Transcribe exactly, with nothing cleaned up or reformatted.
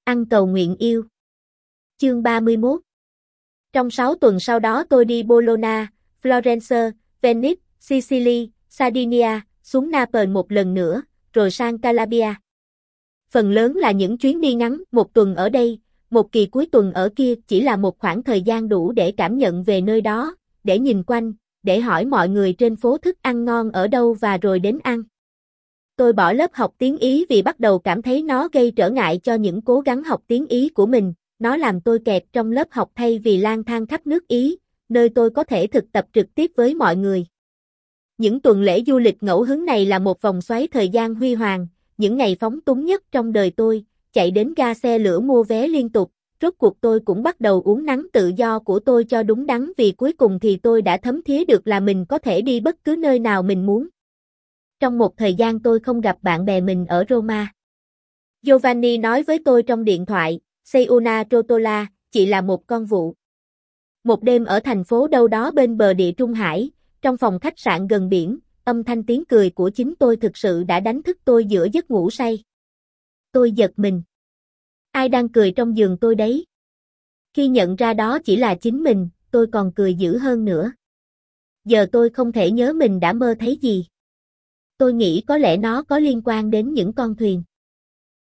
Ăn cầu nguyện yêu. Chương ba mươi mốt. Trong sáu tuần sau đó tôi đi Bologna, Florence, Venice, Sicily, Sardinia, xuống Naples một lần nữa, rồi sang Calabria. Phần lớn là những chuyến đi ngắn, một tuần ở đây, một kỳ cuối tuần ở kia, chỉ là một khoảng thời gian đủ để cảm nhận về nơi đó, để nhìn quanh, để hỏi mọi người trên phố thức ăn ngon ở đâu và rồi đến ăn. Tôi bỏ lớp học tiếng Ý vì bắt đầu cảm thấy nó gây trở ngại cho những cố gắng học tiếng Ý của mình, nó làm tôi kẹt trong lớp học thay vì lang thang khắp nước Ý, nơi tôi có thể thực tập trực tiếp với mọi người. Những tuần lễ du lịch ngẫu hứng này là một vòng xoáy thời gian huy hoàng, những ngày phóng túng nhất trong đời tôi, chạy đến ga xe lửa mua vé liên tục, rốt cuộc tôi cũng bắt đầu uốn nắn tự do của tôi cho đúng đắn vì cuối cùng thì tôi đã thấm thía được là mình có thể đi bất cứ nơi nào mình muốn. Trong một thời gian tôi không gặp bạn bè mình ở Roma. Giovanni nói với tôi trong điện thoại, "Sei una trottola, chị là một con vụ." Một đêm ở thành phố đâu đó bên bờ địa Trung Hải, trong phòng khách sạn gần biển, âm thanh tiếng cười của chính tôi thực sự đã đánh thức tôi giữa giấc ngủ say. Tôi giật mình. Ai đang cười trong giường tôi đấy? Khi nhận ra đó chỉ là chính mình, tôi còn cười dữ hơn nữa. Giờ tôi không thể nhớ mình đã mơ thấy gì. Tôi nghĩ có lẽ nó có liên quan đến những con thuyền.